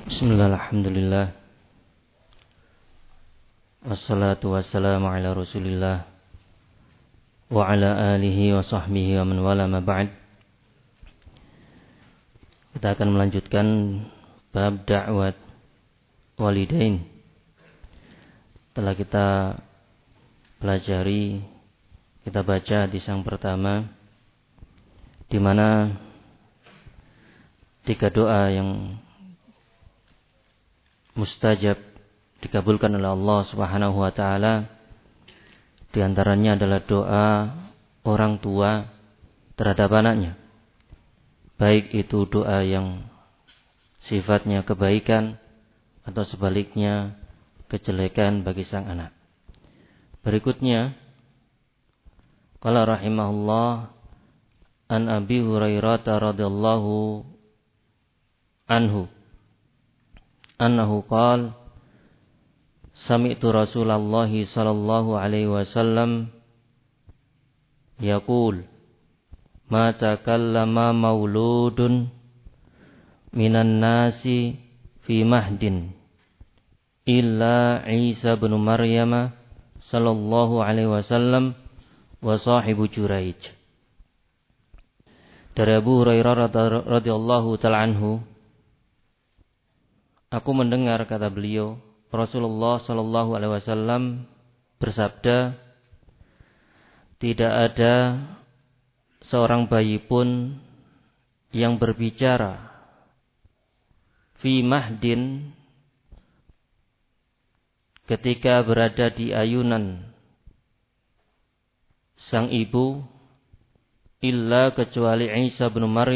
Bismillah, alhamdulillah. Wassalatu wassalamu ala rasulillah wa ala alihi wa sahbihi wa man wala ma ba'd. Kita akan melanjutkan bab da'wat walidain. Telah kita pelajari, kita baca hadis yang pertama, di mana 3 doa yang mustajab dikabulkan oleh Allah Subhanahu wa taala. Di antaranya adalah doa orang tua terhadap anaknya. Baik itu doa yang sifatnya kebaikan atau sebaliknya kejelekan bagi sang anak. Berikutnya, qala rahimahullah an Abi Hurairah radhiyallahu anhu annahu qala Sami'tu Rasulullah sallallahu alaihi wasallam yaqul ma takallama mauludun minan nasi fi mahdin illa Isa bin Maryam sallallahu alaihi wasallam wa sahibu Juraij. Dari Abu Hurairah radhiyallahu ta'ala anhu, aku mendengar, kata beliau, Rasulullah sallallahu alaihi wasallam bersabda, tidak ada seorang bayi pun yang berbicara fi mahdin, ketika berada di ayunan sang ibu, illa kecuali Isa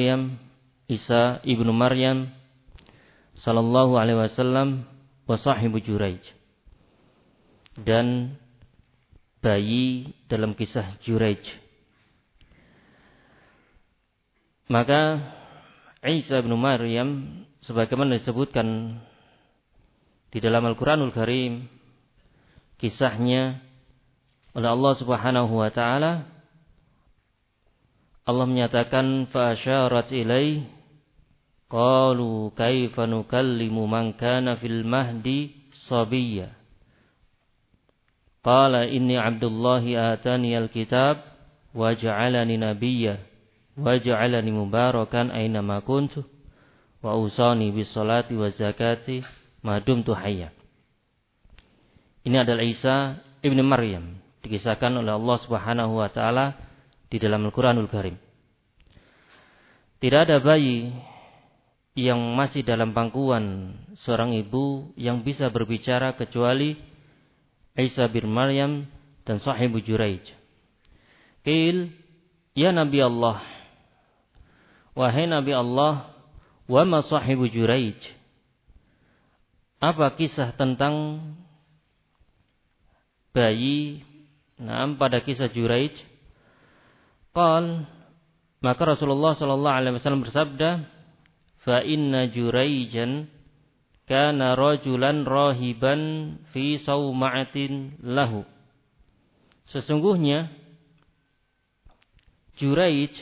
ibnu Maryam sallallahu alaihi wasallam wa sahibu Juraij, dan bayi dalam kisah Juraij. Maka Isa bin Maryam, sebagaimana disebutkan di dalam Al-Quranul Karim, kisahnya oleh Allah Subhanahu wa taala, Allah menyatakan fa asyarat ilaihi qalu kaifa nukallimu man kana fil mahdi sabiyya qala inni abdullahi atani alkitab wa ja'alani nabiyya wa ja'alani mubarakan aina ma kuntu wa usani bis salati wa zakati ma dumtu hayya. Ini adalah Isa ibnu Maryam, dikisahkan oleh Allah Subhanahu wa taala di dalam Al-Qur'anul Karim. Tidak ada bayi yang masih dalam pangkuan seorang ibu yang bisa berbicara kecuali Isa bin Maryam dan sahibu Juraij. Qil, ya Nabi Allah, wahai Nabi Allah, wa ma sahibu Juraij, apa kisah tentang bayi pada kisah Juraij? Qal, maka Rasulullah sallallahu alaihi wasallam bersabda, fa inna Juraijan kana rajulan rahiban fi sauma'atin lahu. Sesungguhnya Juraij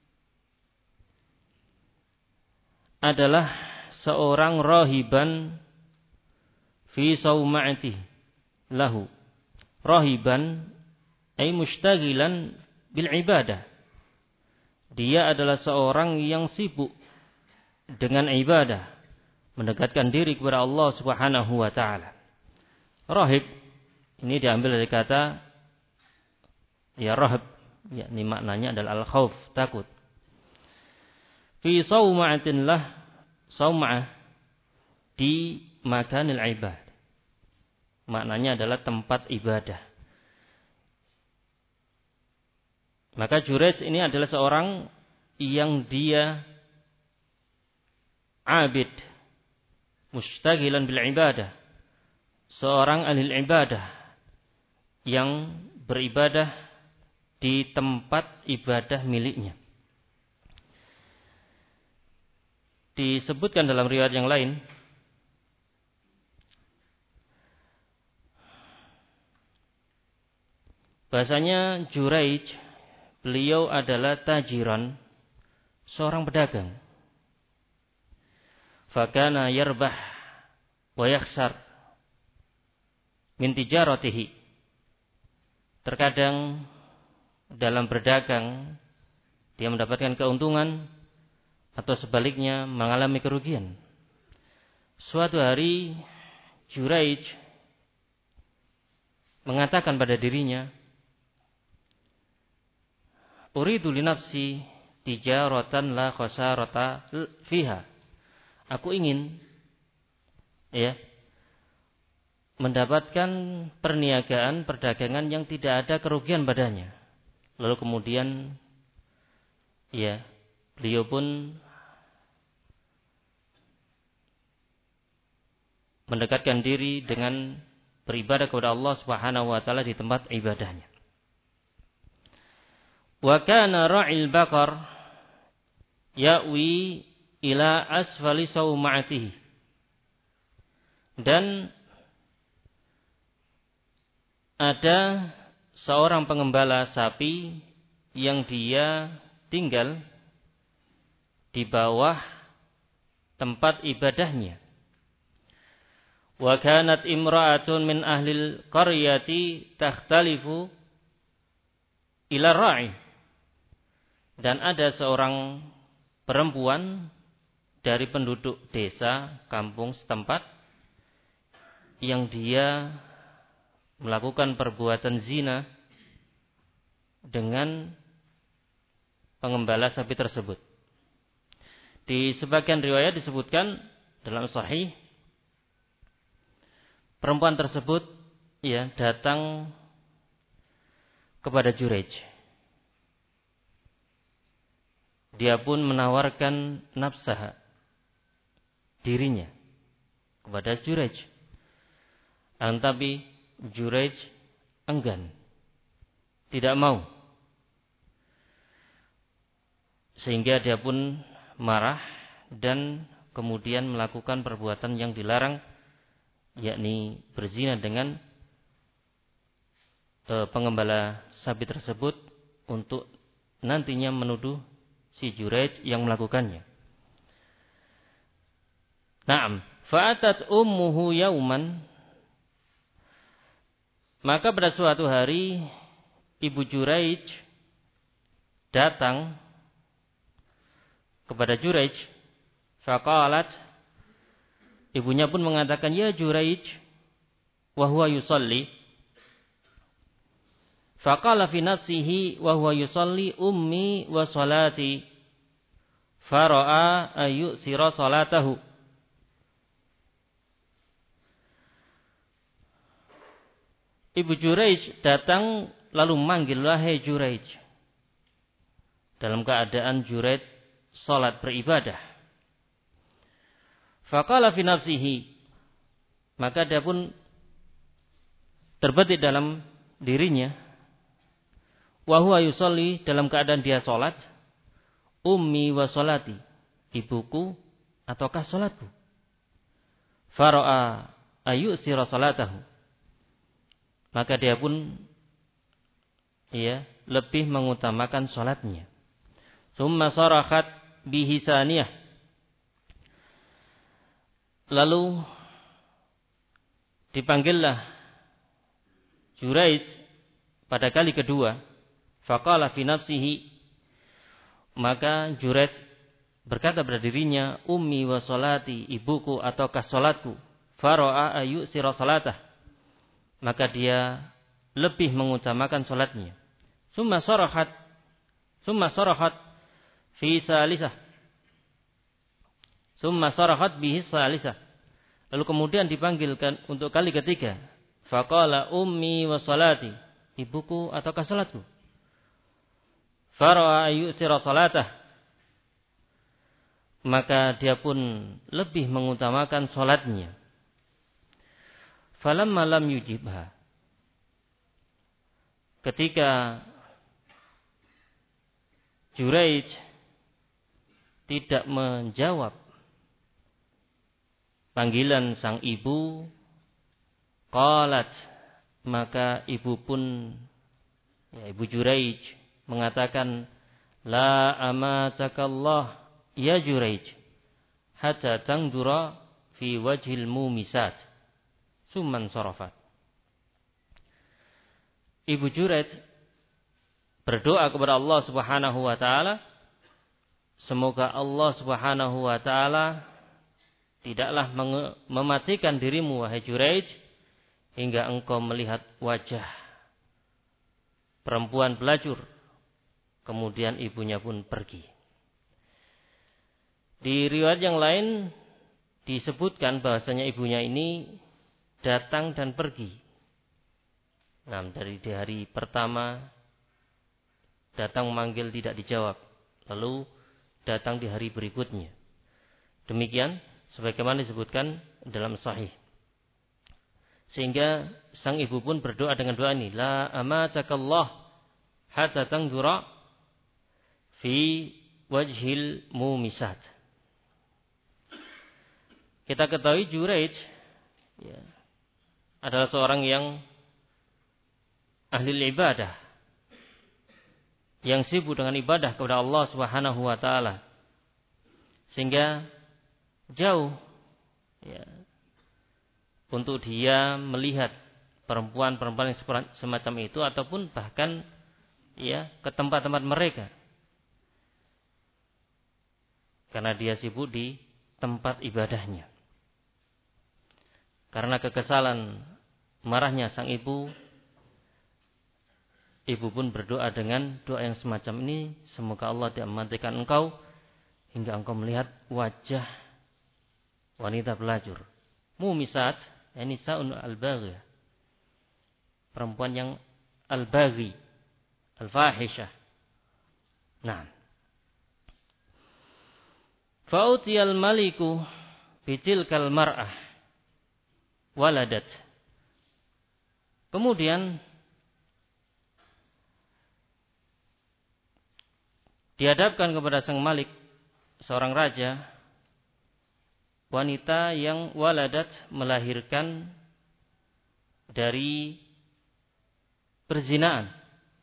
adalah seorang rahiban fi sauma'ati lahu. Rahiban ay mustagilan bil ibadah. Dia adalah seorang yang sibuk dengan ibadah, mendekatkan diri kepada Allah Subhanahu wa taala. Rahib ini diambil dari kata ya rahab, yakni maknanya adalah al-khauf, takut. Fi sauma'atin lah, sauma'ah di makanil ibad, maknanya adalah tempat ibadah. Maka Juraij ini adalah seorang yang dia abid, mustagilan bil ibadah, seorang ahli ibadah yang beribadah di tempat ibadah miliknya. Disebutkan dalam riwayat yang lain, bahasanya Juraij, beliau adalah tajiran, seorang pedagang. Fakana yarbah wa yakhsar min tijaratihi. Terkadang dalam berdagang dia mendapatkan keuntungan atau sebaliknya mengalami kerugian. Suatu hari Juraij mengatakan pada dirinya, uridu li nafsi tijaratan la khasarata fiha. Aku ingin mendapatkan perniagaan, perdagangan yang tidak ada kerugian padanya. Lalu kemudian beliau pun mendekatkan diri dengan beribadah kepada Allah Subhanahu wa taala di tempat ibadahnya. Wa kana ra'il baqar ya'wi ila asfali saumatihi. Dan ada seorang pengembala sapi yang dia tinggal di bawah tempat ibadahnya. Wa kanat imra'atun min ahlil qaryati takhtalifu ila ra'i. Dan ada seorang perempuan dari penduduk desa, kampung setempat, yang dia melakukan perbuatan zina dengan pengembala sapi tersebut. Di sebagian riwayat disebutkan dalam sahih, perempuan tersebut datang kepada Juraij. Dia pun menawarkan nafsah, dirinya, kepada Juraij. Tapi Juraij enggan, tidak mau. Sehingga dia pun marah dan kemudian melakukan perbuatan yang dilarang, yakni berzina dengan pengembala sapi tersebut untuk nantinya menuduh si Juraij yang melakukannya. Naam, fa'atat ummuhu yauman. Maka pada suatu hari ibu Juraij datang kepada Juraij. Faqalat, ibunya pun mengatakan, ya Juraij, wa huwa yusalli. Faqala fi nafsihi wa huwa yusalli ummi wa salati. Fara'a ayyusira salatahu. Ibu Juraij datang lalu memanggil, wahai Juraij. Dalam keadaan Juraij salat beribadah. Faqala fi nafsihi. Maka dia pun terbetik dalam dirinya. Wa huwa yusalli, dalam keadaan dia salat. Ummi wa salati, ibuku ataukah salatku. Fara'a ayyusira salatahu. Maka dia pun lebih mengutamakan salatnya. Summa sarahat bihi saniyah. Lalu dipanggillah Juraij pada kali kedua. Faqala fi nafsihi. Maka Juraij berkata pada dirinya, ummi wa salati, ibuku ataukah salatku. Fara'a ayyusira salatah. Maka dia lebih mengutamakan salatnya. Summa sarahat fi salisah. Summa sarahat bihi salisah. Lalu kemudian dipanggilkan untuk kali ketiga. Faqala ummi wa salati, ibuku ataukah salatku. Fara'a ayyusira salatah. Maka dia pun lebih mengutamakan salatnya. Falamma lam yujibha. Ketika Juraij tidak menjawab panggilan sang ibu, qalat, maka ibu pun, ibu Juraij mengatakan, la amatakallah ya Juraij, hatta tangdura fi wajhil mumisat summan sarafat. Ibu Juraij berdoa kepada Allah Subhanahu wa taala, semoga Allah Subhanahu wa taala tidaklah mematikan dirimu wahai Juraij hingga engkau melihat wajah perempuan pelacur. Kemudian ibunya pun pergi. Di riwayat yang lain disebutkan bahwasanya ibunya ini datang dan pergi. Nah, dari di hari pertama datang memanggil tidak dijawab, lalu datang di hari berikutnya. Demikian sebagaimana disebutkan dalam sahih. Sehingga sang ibu pun berdoa dengan doa ini, la amatakallah hatta tangdura fi wajhil mumisat. Kita ketahui Juraij adalah seorang yang ahli ibadah, yang sibuk dengan ibadah kepada Allah Subhanahu wa taala, sehingga jauh untuk dia melihat perempuan-perempuan yang semacam itu ataupun bahkan ke tempat-tempat mereka, karena dia sibuk di tempat ibadahnya. Karena kekesalan marahnya sang ibu pun berdoa dengan doa yang semacam ini, semoga Allah tidak mematikan engkau hingga engkau melihat wajah wanita pelacur. Mumisat, yani sa'un al-baghi, perempuan yang al-baghi, al-fahisyah. Nah, fa'utiyal maliku bitilkal mar'ah waladat. Kemudian dihadapkan kepada sang malik, seorang raja, wanita yang waladat, melahirkan dari perzinaan.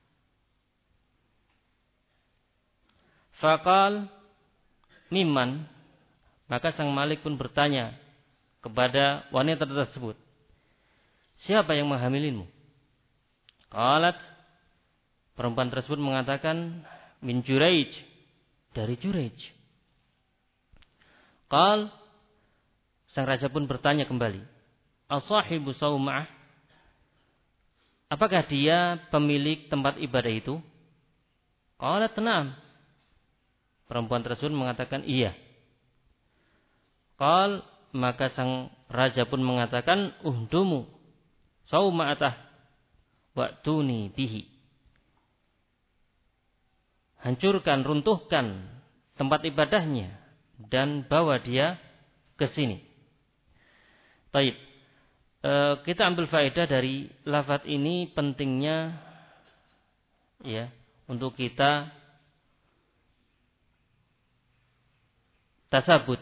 Faqal mimman, maka sang malik pun bertanya kepada wanita tersebut, siapa yang menghamilimu? Qalat, perempuan tersebut mengatakan, min Juraij, dari Juraij. Qal, sang raja pun bertanya kembali, as-sahibu sauma'ah, apakah dia pemilik tempat ibadah itu? Qalat na'am, perempuan tersebut mengatakan iya. Qal, maka sang raja pun mengatakan, uhdumu sauma'atah wa'tuni bihi, hancurkan, runtuhkan tempat ibadahnya dan bawa dia ke sini. Baik, kita ambil faedah dari lafaz ini, pentingnya untuk kita tasabut,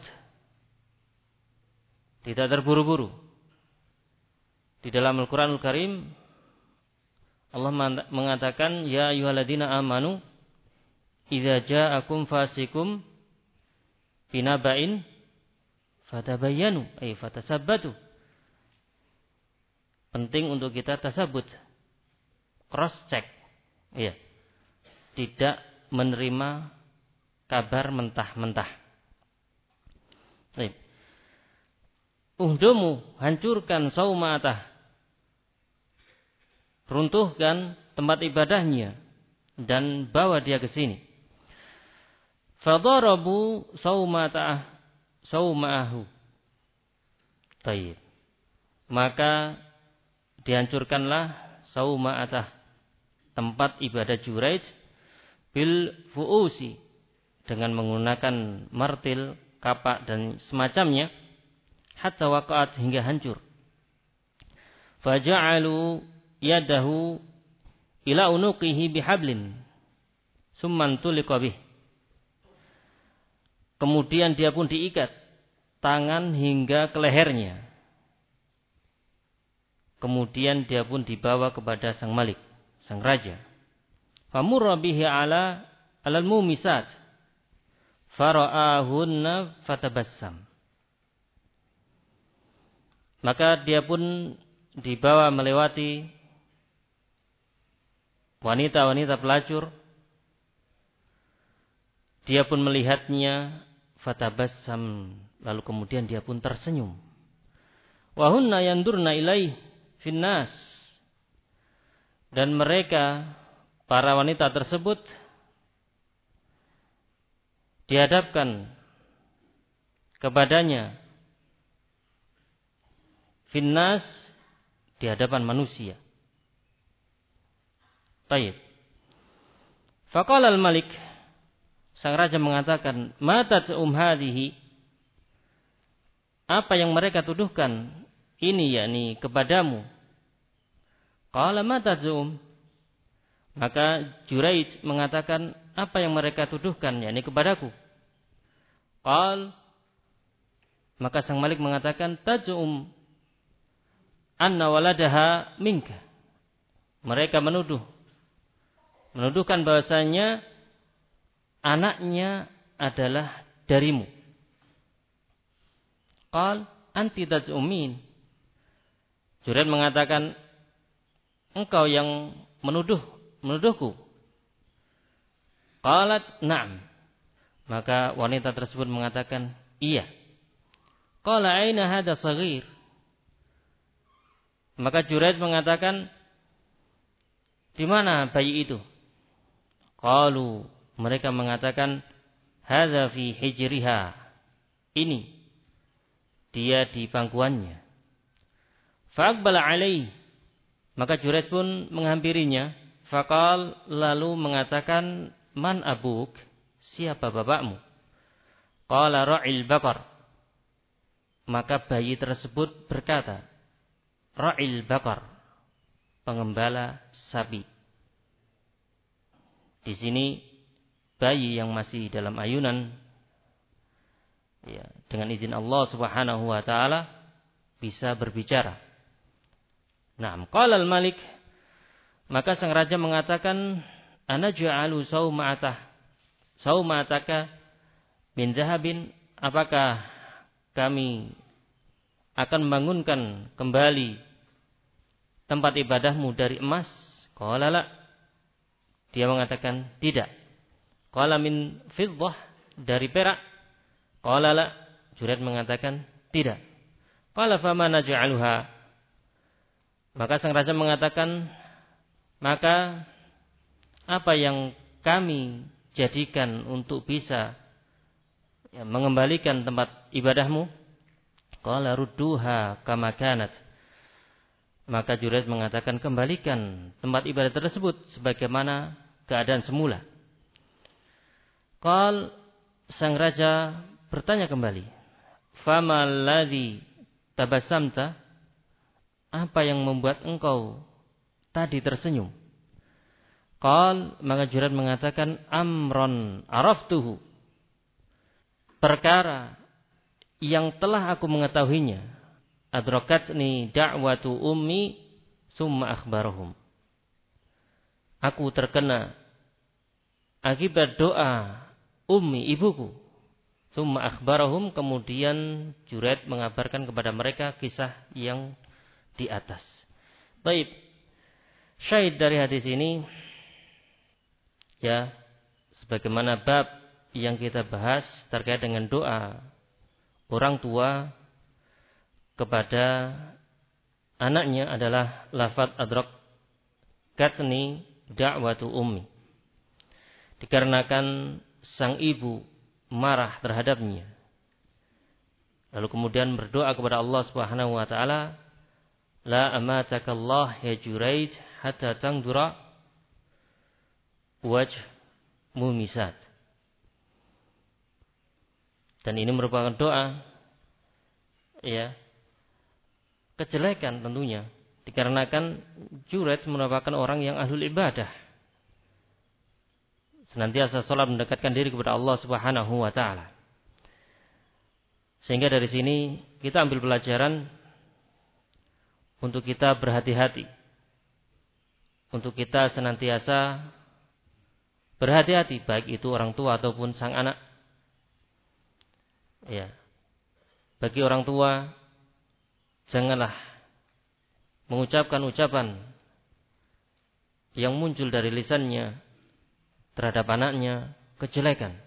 tidak terburu-buru. Di dalam Al-Quranul Karim Allah mengatakan, ya ayyuhalladzina amanu idza ja'akum fasikum binaba'in fatabayyanu ay fatasabbatu. Penting untuk kita tasabut, cross check, tidak menerima kabar mentah-mentah. Baik. Uhdumu, hancurkan sauma'atah, runtuhkan tempat ibadahnya dan bawa dia ke sini. Fadarabu sauma'ahu. Baik. Maka dihancurkanlah sauma'atah, tempat ibadah Juraij, bil fu'usi, dengan menggunakan martil, kapak dan semacamnya, hatta waqa'at, hingga hancur. Faja'alu yadahu ila unuqihi bihablin summan tuliqa bih. Kemudian dia pun diikat tangan hingga ke lehernya. Kemudian dia pun dibawa kepada sang malik, sang raja. Famurra bihi alal mumisat, fara'ahunna fatabassam. Maka dia pun dibawa melewati wanita-wanita pelacur. Dia pun melihatnya, fatabassam, lalu kemudian dia pun tersenyum. Wa hunna yandurna ilaih finnas, dan mereka, para wanita tersebut, dihadapkan kepadanya finnas, di hadapan manusia. Baik. Faqala al-malik, sang raja mengatakan, "Ma taz'um hadhihi?" Apa yang mereka tuduhkan ini, yakni kepadamu? Qala ma taz'um. Maka Juraij mengatakan, apa yang mereka tuduhkan, yakni kepadaku? Qal, maka sang malik mengatakan, taz'um anna waladaha minka. Mereka menuduhkan bahwasanya anaknya adalah darimu. Qal anti taz'umin. Juraij mengatakan, engkau yang menuduhku. Qalat na'am. Maka wanita tersebut mengatakan, iya. Qala aina hadha saghir. Maka Juraij mengatakan, di mana bayi itu? Qalu, mereka mengatakan, hadza fi hijriha. Ini dia di pangkuannya. Faqbala alaihi. Maka Juraij pun menghampirinya. Faqal, lalu mengatakan, man abuk? Siapa bapakmu? Qala ra'il baqar. Maka bayi tersebut berkata, ra'il baqar, pengembala sapi. Di sini bayi yang masih dalam ayunan, ya, dengan izin Allah Subhanahu wa taala bisa berbicara. Naam, qala al-malik, maka sang raja mengatakan, ana ja'alu saumataka min zahabin, apakah kami akan membangunkan kembali tempat ibadahmu dari emas? Qala la. Dia mengatakan tidak. Qala min fiddah, dari perak? Qala la. Juraij mengatakan tidak. Qala fama naj'aluha. Maka sang raja mengatakan, maka apa yang kami jadikan untuk bisa mengembalikan tempat ibadahmu? Qala rudduha kama kanat. Maka Juraij mengatakan, kembalikan tempat ibadah tersebut sebagaimana keadaan semula. Qal, sang raja bertanya kembali, fama alladhi tabassamta? Apa yang membuat engkau tadi tersenyum? Qal, maka Juraij mengatakan, amron araftuhu, perkara yang telah aku mengetahuinya. Adrakatni da'watu ummi summa akhbarahum. Aku terkena akibat doa ummi, ibuku. Summa akhbarahum, kemudian Juraij mengabarkan kepada mereka kisah yang di atas. Baik, syahid dari hadis ini, ya, sebagaimana bab yang kita bahas terkait dengan doa orang tua kepada anaknya adalah lafaz adrakatni da'watu ummi. Dikarenakan sang ibu marah terhadapnya, lalu kemudian berdoa kepada Allah Subhanahu wa taala, la amatakallah ya Juraij hatta tangdura wajh mumisat. Dan ini merupakan doa, ya, kejelekan tentunya, dikarenakan Juraij merupakan orang yang ahlul ibadah, senantiasa salat mendekatkan diri kepada Allah Subhanahu wa taala. Sehingga dari sini kita ambil pelajaran untuk kita berhati-hati, untuk kita senantiasa berhati-hati, baik itu orang tua ataupun sang anak. Ya, bagi orang tua janganlah mengucapkan ucapan yang muncul dari lisannya terhadap anaknya kejelekan.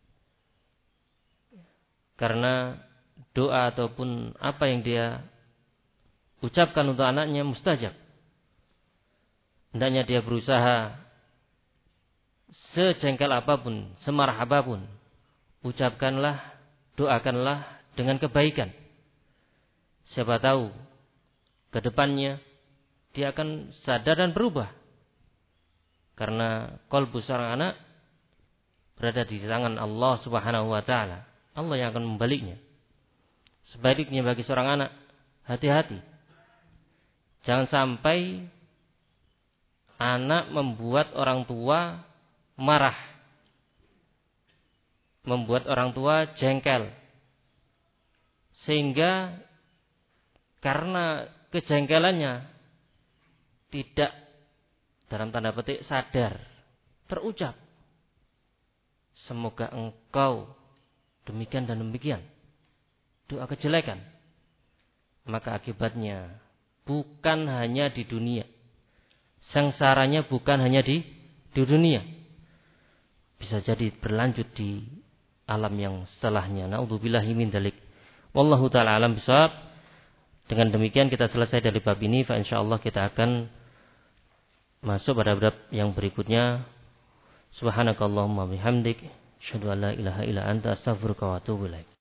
Karena doa ataupun apa yang dia ucapkan untuk anaknya mustajab. Hendaknya dia berusaha sejengkel apapun, semarah apapun, ucapkanlah, doakanlah dengan kebaikan. Siapa tahu ke depannya dia akan sadar dan berubah. Karena qalbu seorang anak berada di tangan Allah Subhanahu wa taala. Allah yang akan membaliknya. Sebaliknya bagi seorang anak, hati-hati. Jangan sampai anak membuat orang tua marah, membuat orang tua jengkel, sehingga karena kejengkelannya tidak dalam tanda petik sadar, terucap, semoga engkau demikian dan demikian, doa kejelekan, maka akibatnya bukan hanya di dunia, sengsaranya bukan hanya di dunia, bisa jadi berlanjut di alam yang setelahnya. Naudzubillahi min dzalik. Wallahu taala alam bisawab. Dengan demikian kita selesai dari bab ini. Fa insyaallah kita akan masuk pada bab yang berikutnya. Subhanakallahumma bihamdik, asyhadu an la ilaha illa anta, astaghfiruka wa atubu ilaik.